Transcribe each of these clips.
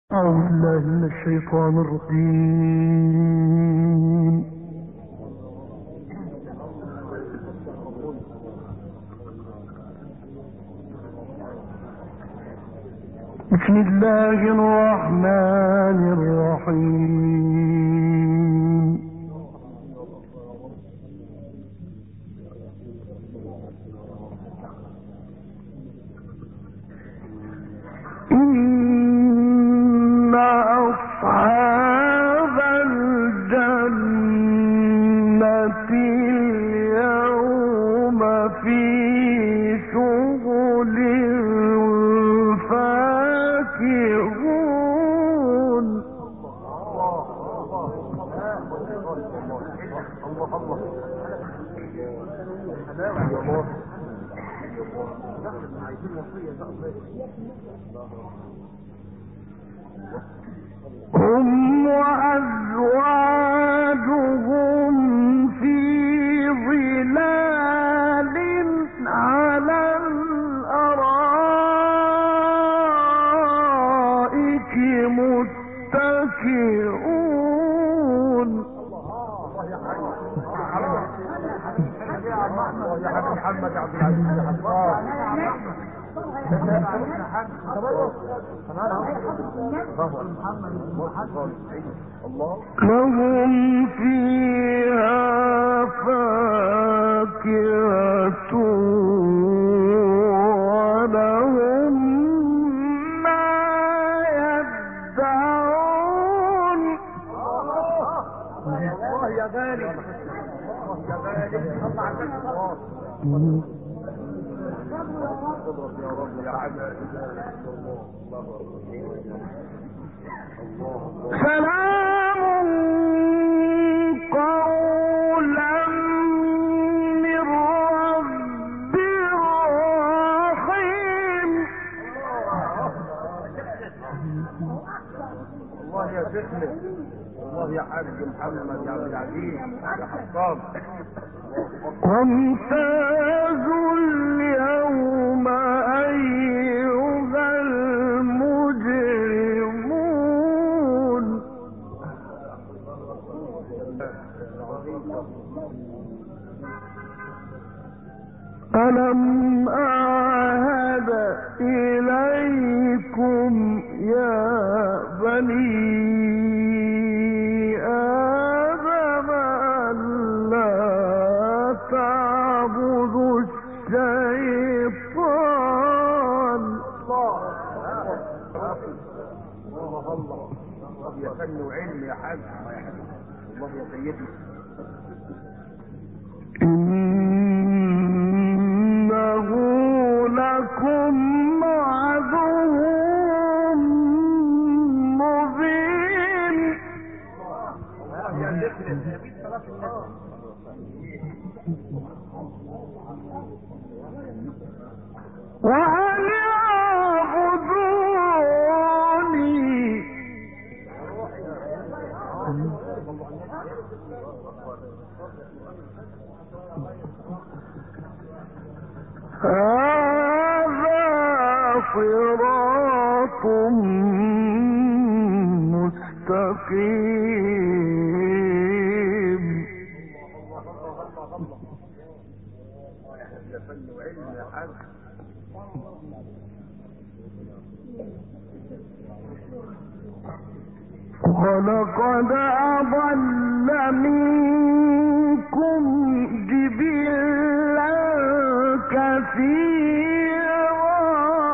أعوذ بالله من الشيطان الرجيم. بسم الله الرحمن الرحيم. إن أصحاب الجنة اليوم في شغل فاكهون. هم وأزواجهم في ظلال على الأرائك متكئون. يا حاج محمد عبد العزيز الحصان. لهم فيها فاكهة ولهم ما يدعون. الله يا غالي، الله يا غالي، الله عنك الله. يا رب يا عبد سلام قولا من رب رحيم. الله يا شيخنا، الله يا حاج محمد يا عبد العزيز يا حصان. وامتازوا اليوم أيها المجرمون. ألم أعهد إليكم يا بني آدم ألا تعبدوا الشيطان. الله يا فن وعلم يا حاج، الله يا سيدي. إنه لكم عدو مبين. يا شيخنا وأن يعبدوني هذا صراط مستقيم. يا فن وعلم يا حاج. ولقد أضل منكم جبلا كثيرا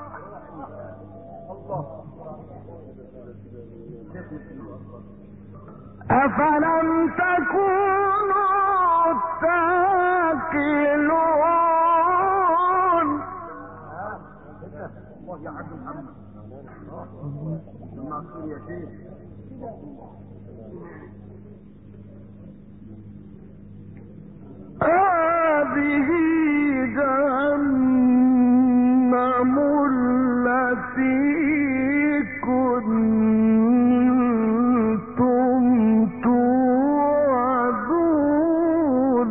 أفلم تكونوا تعقلون. الله يا حاج محمد المعصوم يا شيخ. هذه جهنم التي كنتم توعدون.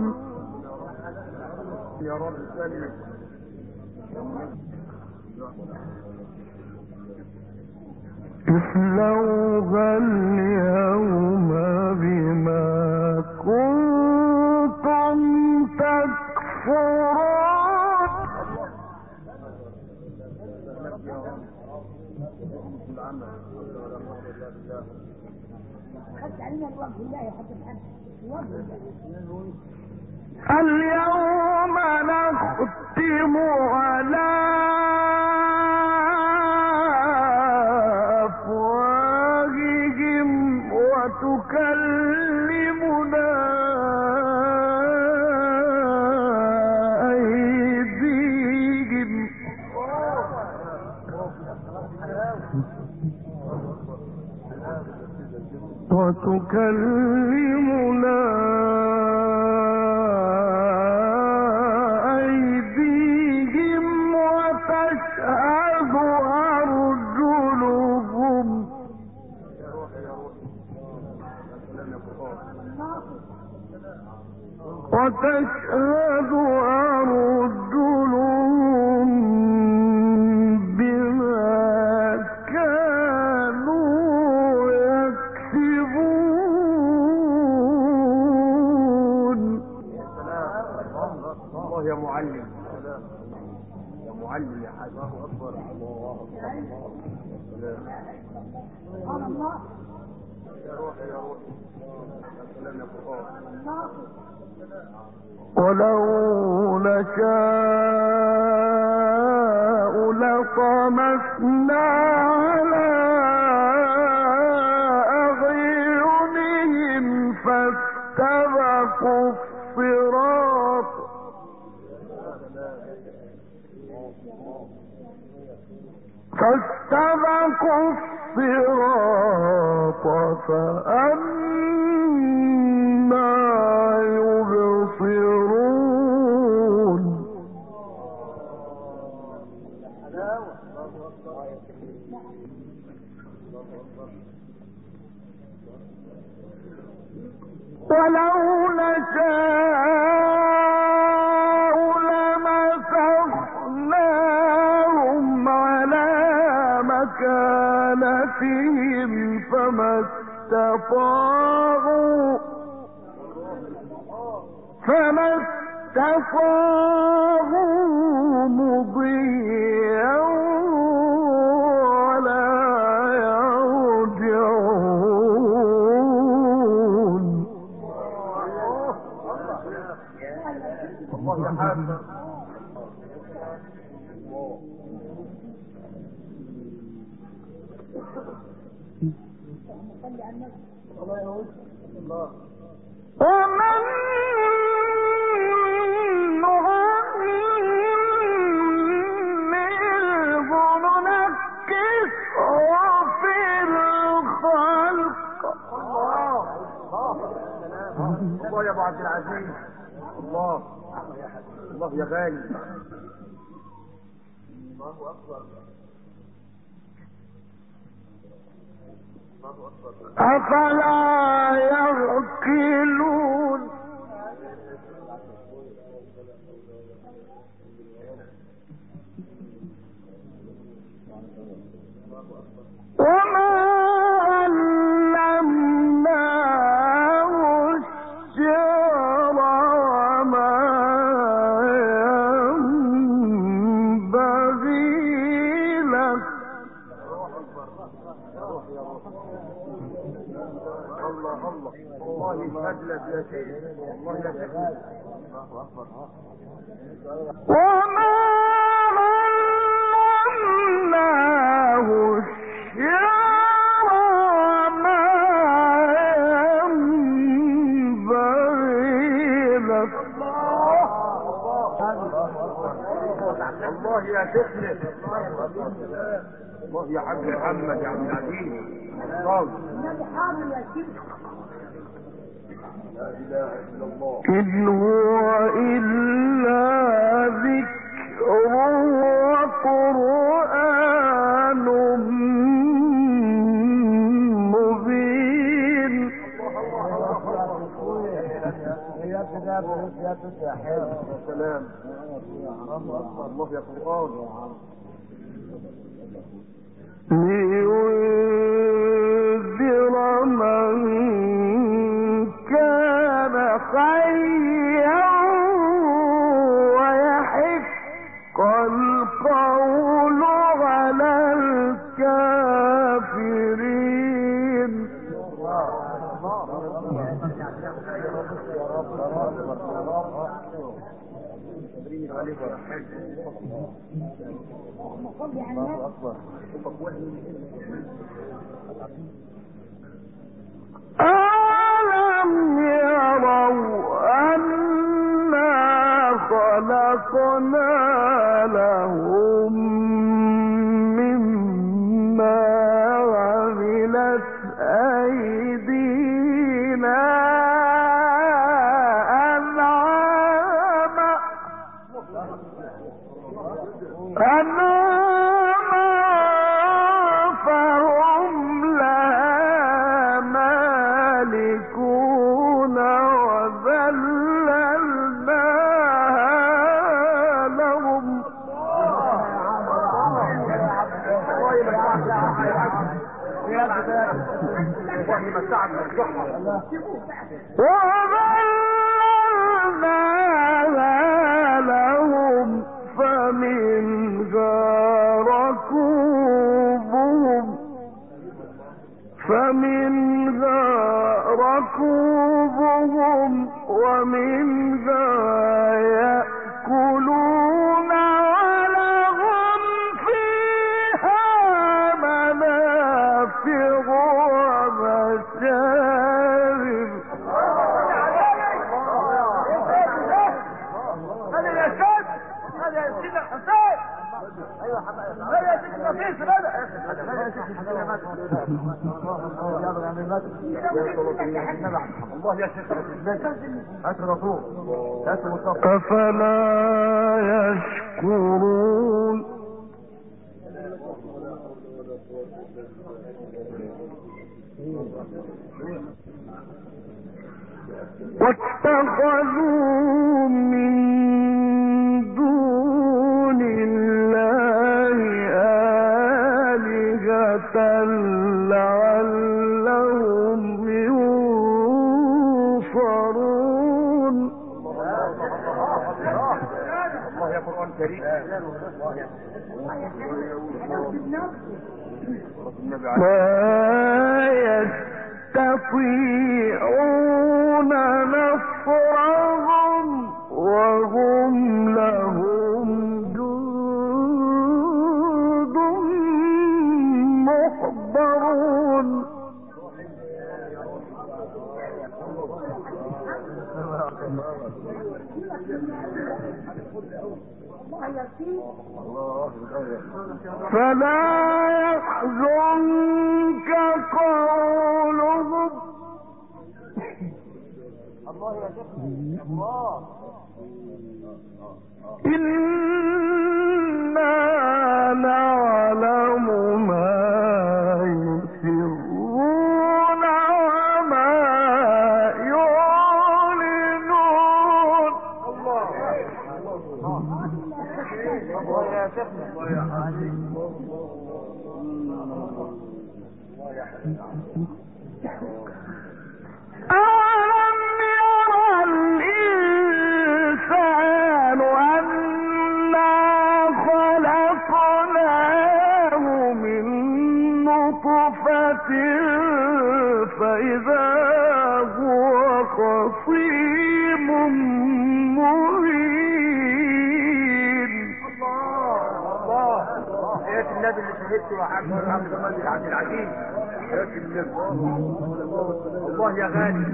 يا رب سلم. اصلوها اليوم بما كنتم تكفرون. اليوم نختم على أفواههم وتكلمنا أيديهم وتشهد أرجلهم بما كانوا يكسبون. الله يا معلم، يا معلم يا حاج. الله اكبر، الله اكبر. يا روحي يا روحي، يا سلام يا فقار. ولو نشاء لطمسنا على أعينهم فاستبقوا الصراط فأنى يبصرون. ولو نشاء لمسخناهم على مكانتهم فما استطاعوا مضيا ولا يرجعون. الله يا حاج. ومن نعمره ننكسه في الخلق. الله يا ابو عبد العزيز، الله الله يا غالي. الله اكبر. أفلا يعقلون. وما علمناه الشعر وما ينبغي له. الله الله الله يشهد لك يا شيخ، الله يا شيخ. الله اكبر. وما علمناه الشعر وما ينبغي له. الله يا شيخنا، الله يا حاج محمد يا عبد العزيز. لا اله الا الله. إن هو إلا ذكر وقرآن مبين. يا سلام، الله يا قرآن. عليك يا حاج. الله اكبر. ألم يروا أنا خلقنا لهم مما عملت أيدينا أنعاما فهم لها مالكون وذللناها لهم وذللناها لهم فمنها ركوبهم ومنها يأكلون ولهم فيها منافع ومشارب. هذا يا شاد، هذا يا سيدنا حسين. ايوه حبايبي، هذا يا سيدنا نفيس، هذا يا سيدنا الله يا شيخ. هات الرسول، هات المصطفى. أفلا يشكرون واتخذوا من دون الله آلهة لعلهم ينصرون. الله يا قرآن كريم. لا يستطيعون نصرهم وهم لهم جند محضرون. فلا يحزنك قولهم إنا نعلم ما يسرون وما يعلنون. الله يا شيخنا. الله يا علي. ألم ير الإنسان أنا خلقناه من نطفة فإذا هو خصيم مبين. الله آيات النبي اللي شهدته يا حاج عبد الملك عبد العزيز. آيات النبي. الله يا غالي.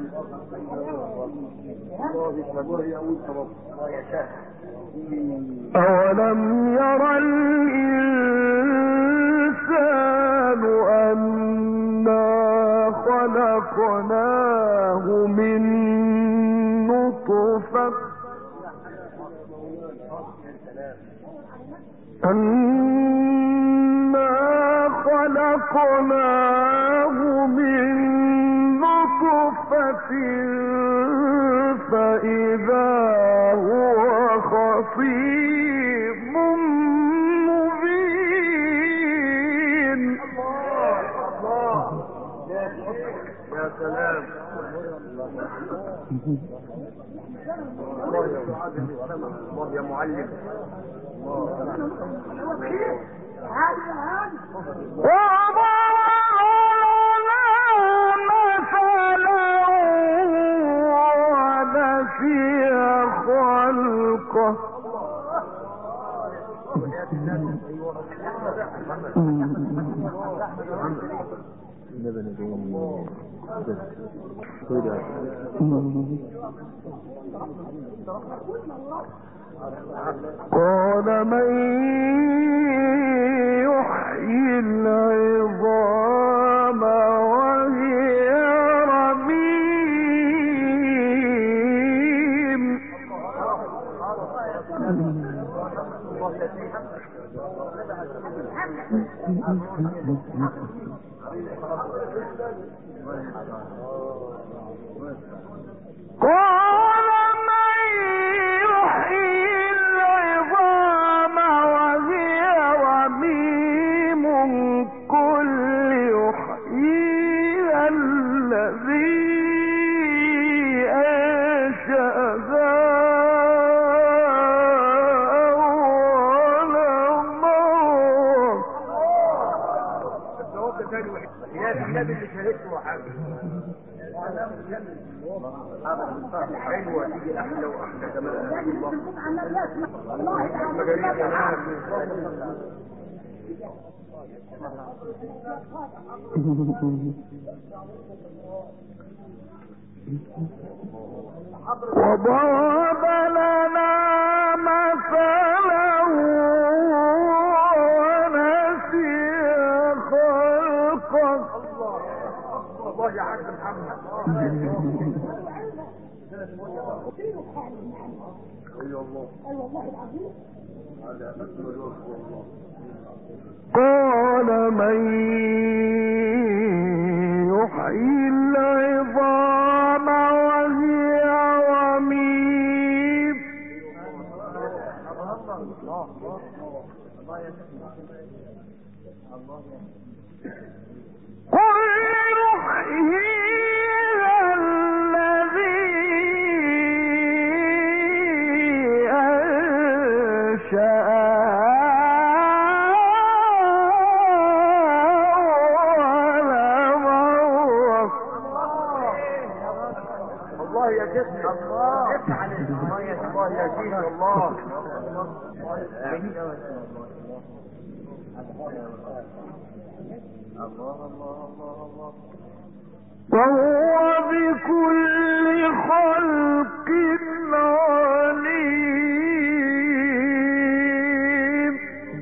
أولم ير الإنسان أنا خلقناه من نطفة فإذا هو خصيم مبين. الله يا سلام. الله يا معلم. خلقه قال من يحيي العظام وهي رميم قال من يحيي العظام وهي رميم قل يحييها الذي أنشأها أول مرة. يا النبي اللي شهدته وحاجه حلوه تيجي احلى واحلى كمان. وضرب لنا مثلا ونسي خلقه. الله يا حاج محمد. قال من يحيي العظام وهي رميم قل يحييها الذي الله يا جسمي الله يا سيدي الله. وهو بكل خلق عليم.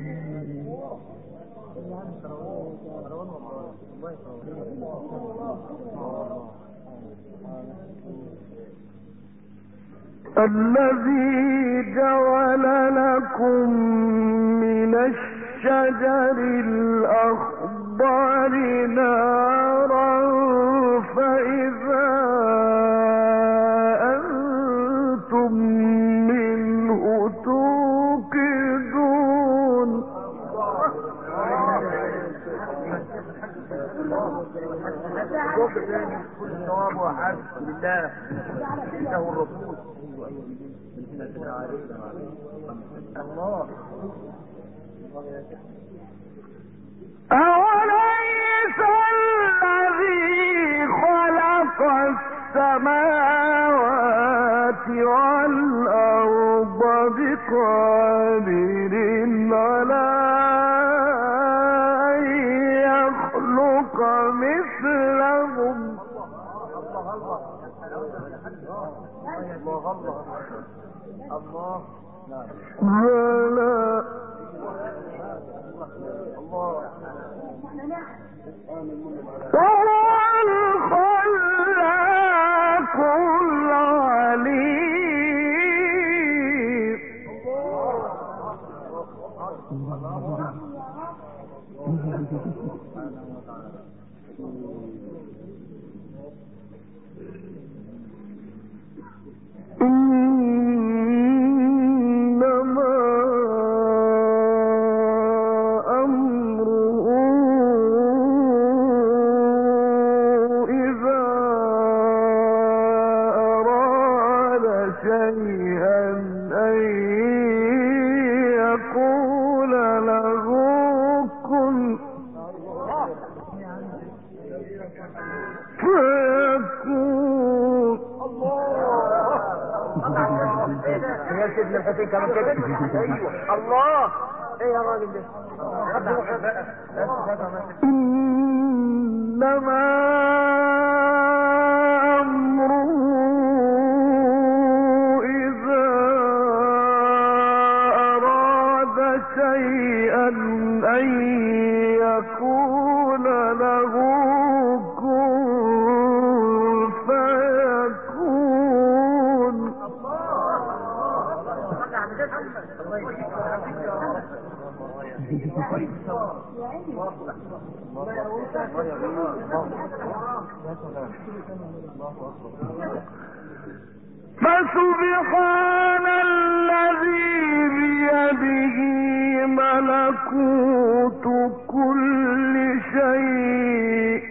الذي جعل لكم من الشجر الأخضر نارا فإذا أنتم منه توقدون. كل ثواب وحاج لله انه الرسول الله. أوليس الذي خلق السماوات والأرض بقادر على أن يخلق مثلهم؟ الله بلى وهو الخلاق العليم. إنما أمره إذا أراد شيئا أن يقول له كن فيكون. يا سيدنا الحسين كمان كده. ايوه الله. ايه يا راجل ده؟ إنما أمره إذا أراد شيئا أن يقول له كن فيكون. فسبحان الذي بيده ملكوت كل شيء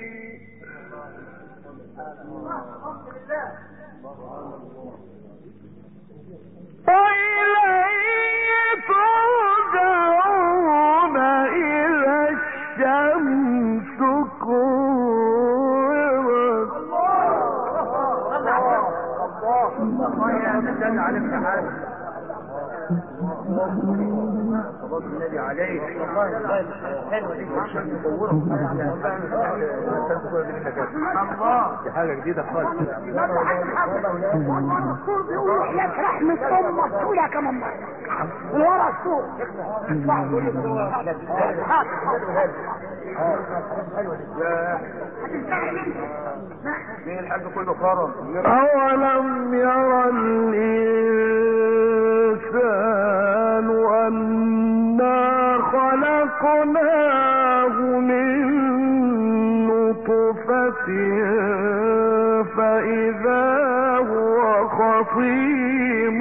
وإليه ترجعون إذا الشمس كورت. الله يا سيدنا عليك تعالى صلاة النبي عليك. والله حلوة دي عشان ندوره الله دي حاجة جديدة خالص. والله الصور بيقولوا إحياك رحمة أمك تقولها كمان مرة ورا الصور. مين الحاج كله خرم؟ أولم يرى الإنسان أنا خلقناه من نطفة فإذا هو خصيم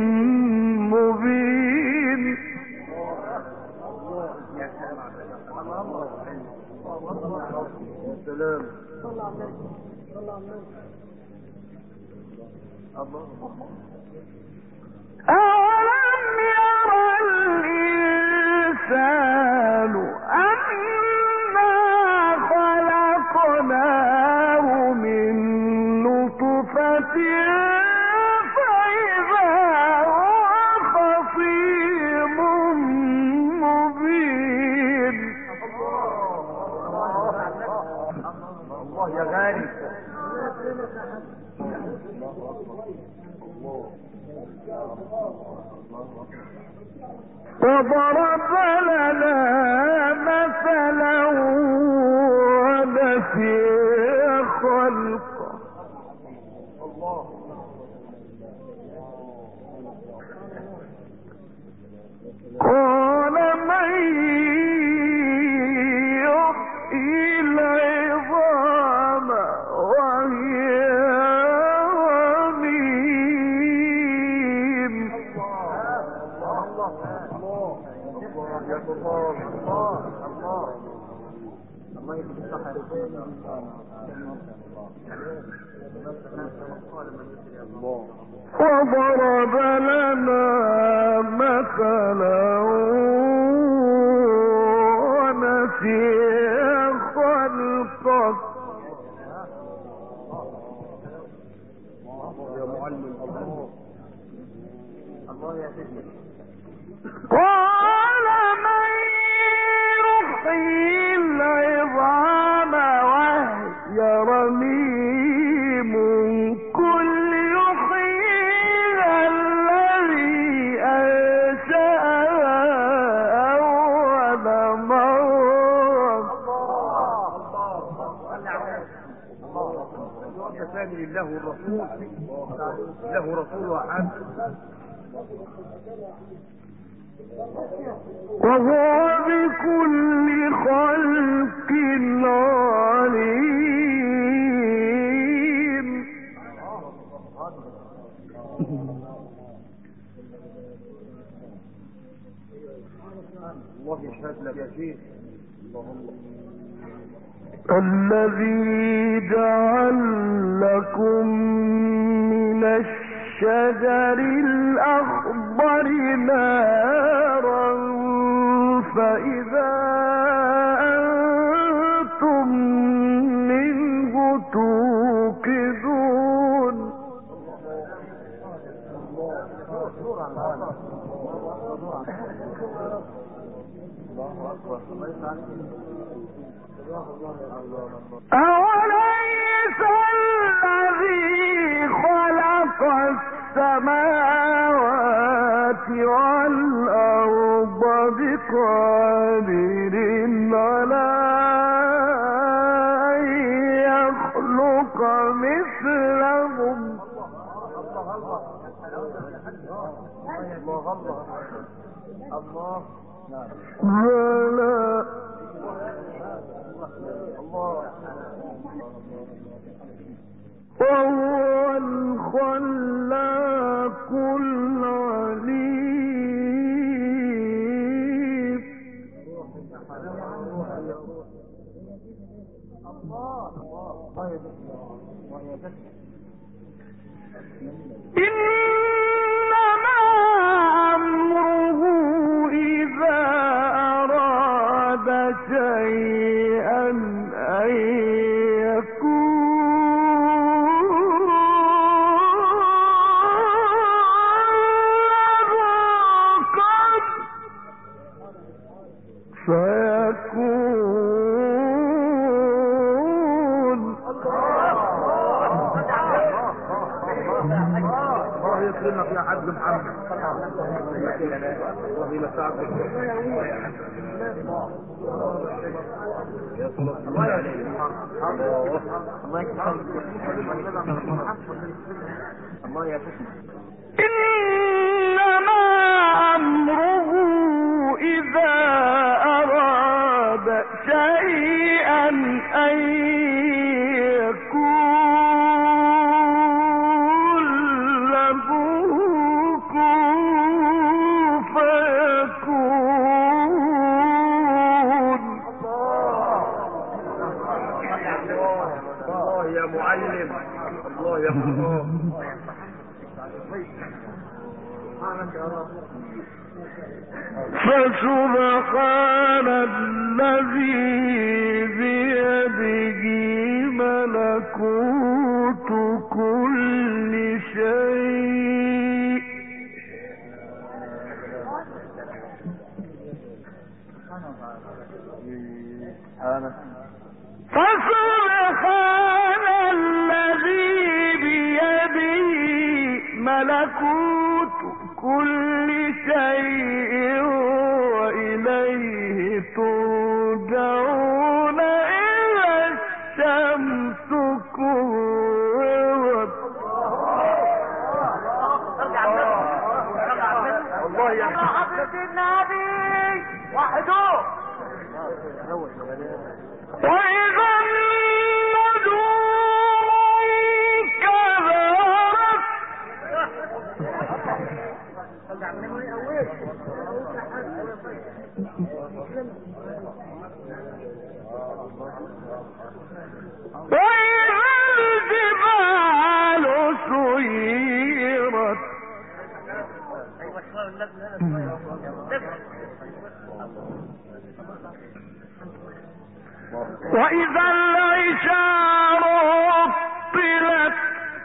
مبين. سلام. أولم يرى الإنسان أنا خلقناه من نطفة فإذا هو خصيم مبين. الله يا غالي. وضرب لنا مثلا ونسي خلقه قال من يحيي العظام وهي رميم. وضرب لنا مثلا ونسي خلقه يا معلم. الله يا سيدي. قال من يحيي العظام وهي رميم قل يحييها الذي أنشأها أول مرة. الله سامي له الرسول له رسول واحد وهو بكل خلق عليم. الله يشهد لك يا شيخ. الذي جعل لكم من الشجر الأخضر نارا فإذا أنتم منه توقدون. أوليس الذي خلق السماوات والأرض بقادر على أن يخلق مثلهم بلى وهو الخلاق العليم إنما أمره إذا أراد شيئا أن الله يكرمك يا حاج محمد. الله يمسعك يا صلاة الله عليه. الله يكرمك الله يكرمك. إنما أمره إذا أراد شيئا أن يقول له كن فيكون. الله يا معلم. الله يا الله. فسبحان الذي بيده ملكوت كل شيء فسبحان الذي بيده ملكوت كل شيء وإليه ترجعون إذا الشمس كورت. الله يا حضرة النبي وحده. وإذا النجوم كبرت وإذا الجبال سيرت وإذا العشار عطلت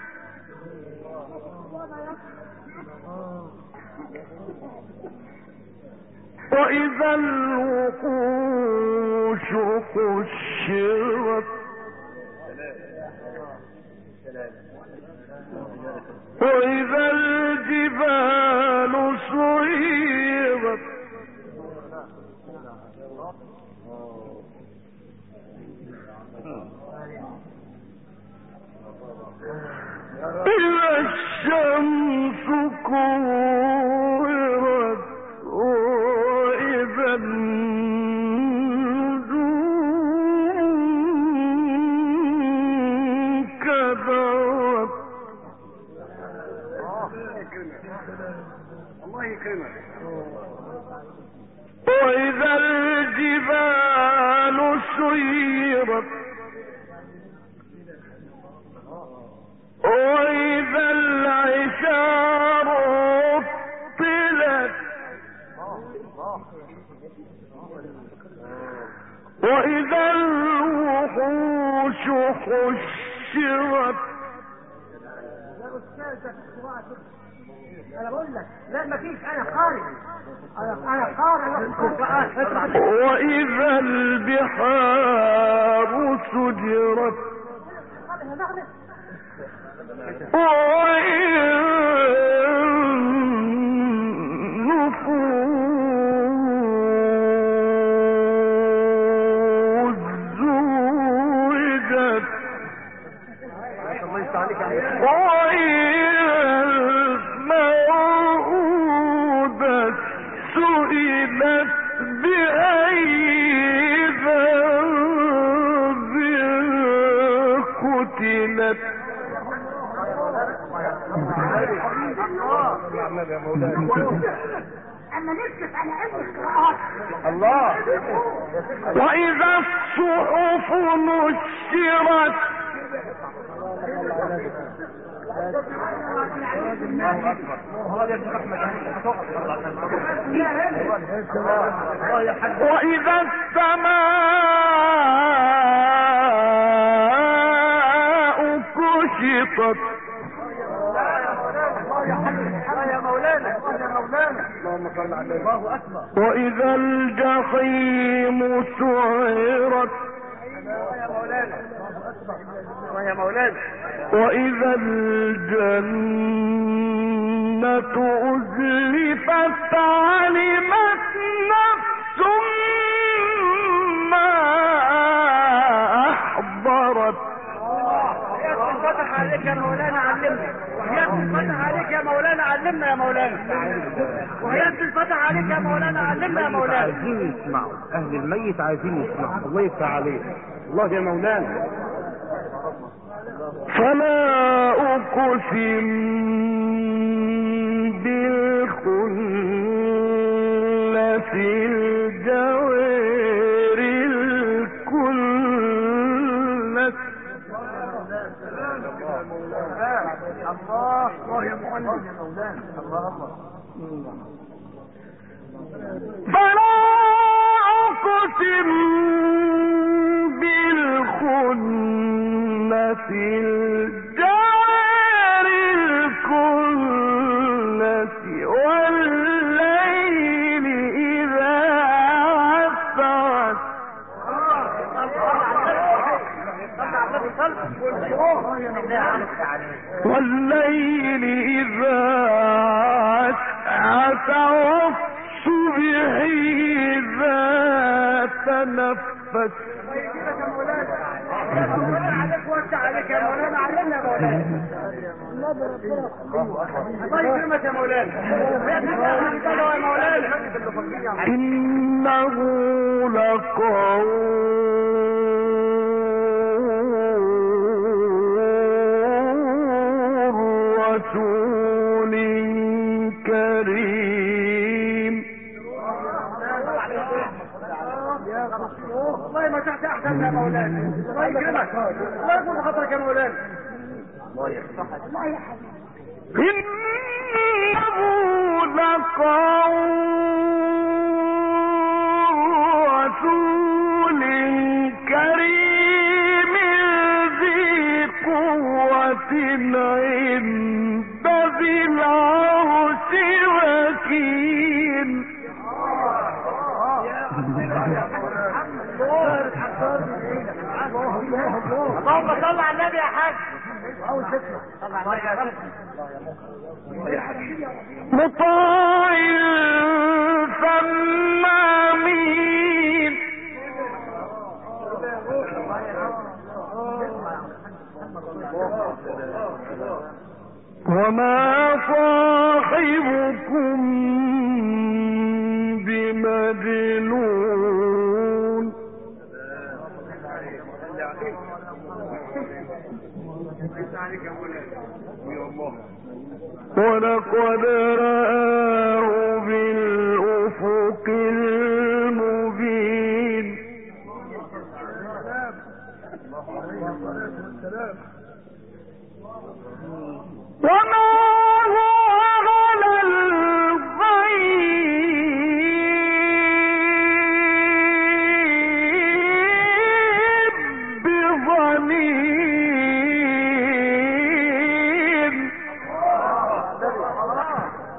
وإذا الوحوش حشرت وإذا الجبال سيرت إذا الشمس كورت وإذا النجوم كدرت. الله يكرمك. وإذا الجبال سيرت وإذا العشار عطلت وإذا الوحوش حشرت انا بقول لك لا مفيش، انا قارئ، انا قارئ القرآن. وإذا البحار سجرت والنفوس زوجت والموءودة سئلت بأي ذنب قتلت. اما نكتب على علم القراءات الله. وإذا الصحف نشرت وإذا السماء كشطت يا مولانا يا مولانا اللهم صل على الله اكبر. وإذا الجحيم سعرت يا مولانا يا مولانا. وإذا الجنة أزلفت علمت نفس ما أحضرت. فتح عليك يا مولانا علمنا، فتح عليك يا مولانا علمنا يا مولانا، فتح عليك يا مولانا علمنا يا مولانا. عايزين يسمعوا، اهل الميت عايزين يسمعوا. الله يفتح عليك. الله يا مولانا. فلا أقسم بالخنس الجوار الكنس. الله يا معلم يا مولانا. الله فلا أقسم بالخنس الجوار الكنس والليل إذا عسعس والليل إذا عسعس والصبح إذا تنفس. عليك وسع عليك يا مولانا علمنا يا مولانا. الله يكرمك يا مولانا. يا مولانا إنه لقول رسول كريم. والله ما تحت احسن يا مولانا. الله يكرمك. الله يكون خطرك يا مولانا. الله يا حبيبي. إنه لقول رسول كريم ذي قوة عند ذي العرش مكين. اللهم صل على النبي يا حاج. مطاع ثم أمين. وما صاحبكم بمجنون. ولقد رآه بالأفق المبين. وما هو على الغيب بضنين.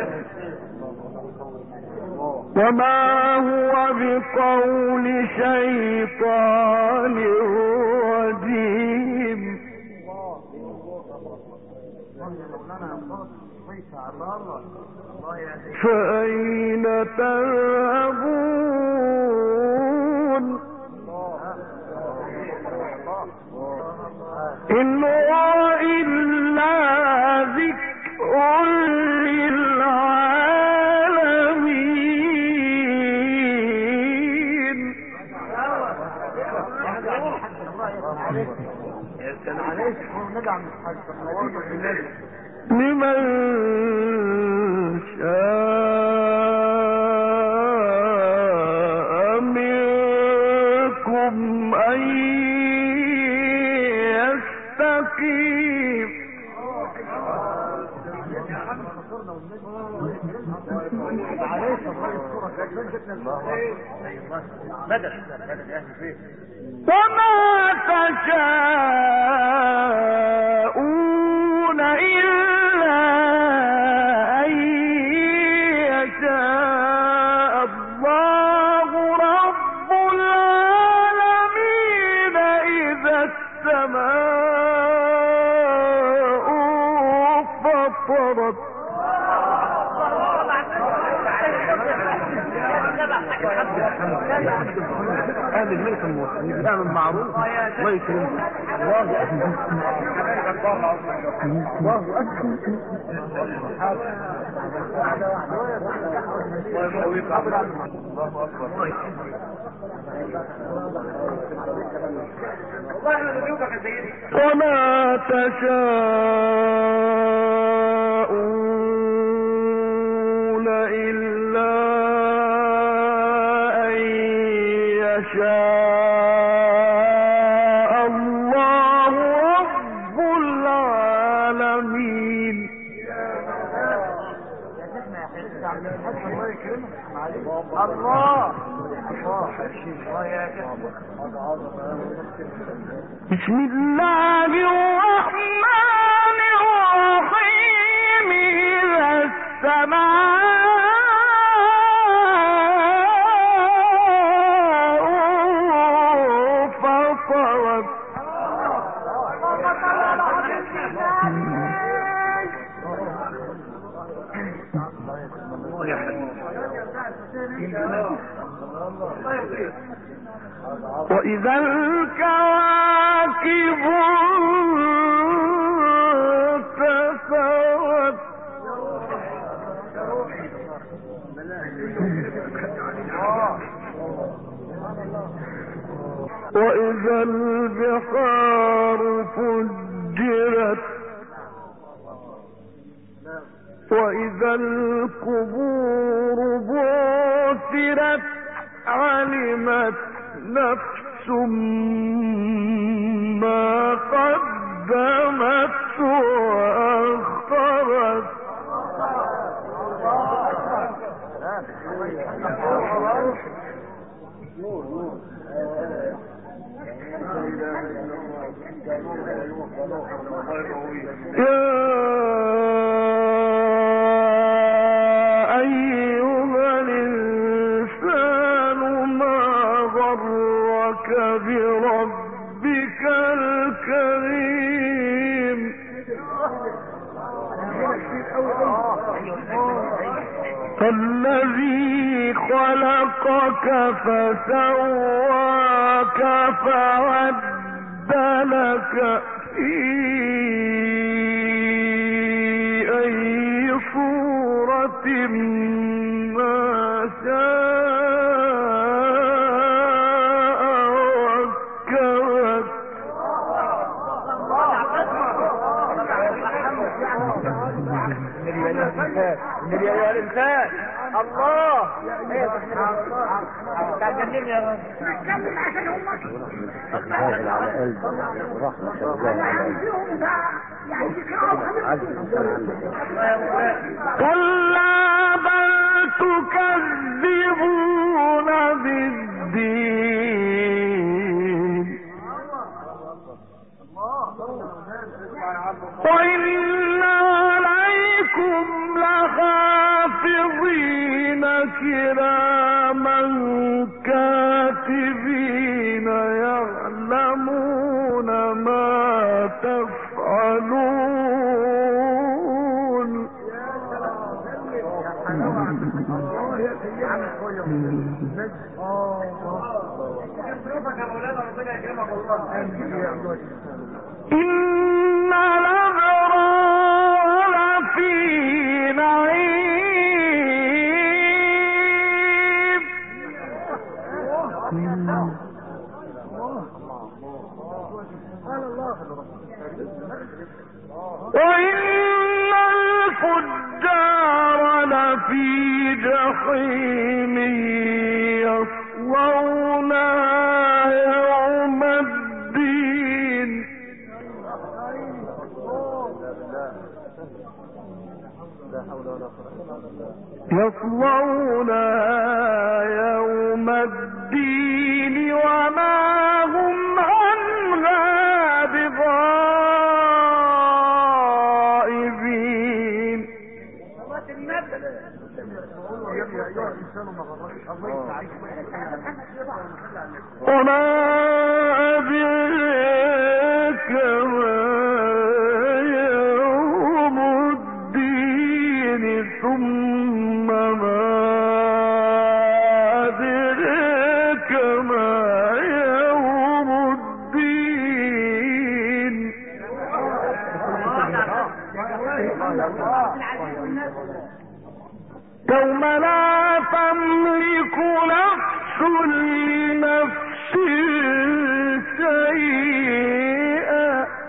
وما هو بقول شيطان رجيم فأين تذهبون إن هو إلا ذكر للعالمين لمن شاء منكم أن يستقيم وما تشاءون إلا أن يشاء الله رب العالمين إذا السماء فطرت أهل الملك الموحدين بيعمل معروف الله يكرمك. الله أكبر الله وما تشاءون إلا أن يشاء الله رب العالمين بسم الله الرحمن الرحيم إذا السماء فطرت وإذا الكواكب انتثرت وإذا البحار فجرت وإذا القبور بعثرت علمت نفس ما قدمت وأخرت بربك الكريم الذي خلقك فسواك فعدلك في أي صورة ما النبي يا الإنسان الله تعجبني يا رب نتكلم عشان هم الجاهل على قلبي ورحمة الله على كلا بل تكذبون بالدين وإن عليكم لخاسرين كراما كاتبين يعلمون ما تفعلون. إن الأبرار لفي نعيم وإن الفجار لفي جحيم يصلونها يوم الدين وما هم عنها بغائبين. وما أدريك ما يوم الدين ثم ما أدريك ما يوم الدين. يوم لا تملك نفس لنفس شيئا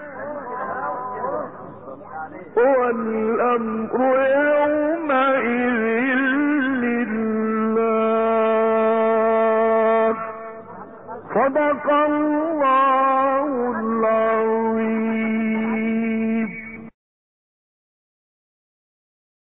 والأمر يومئذ لله. صدق الله العظيم.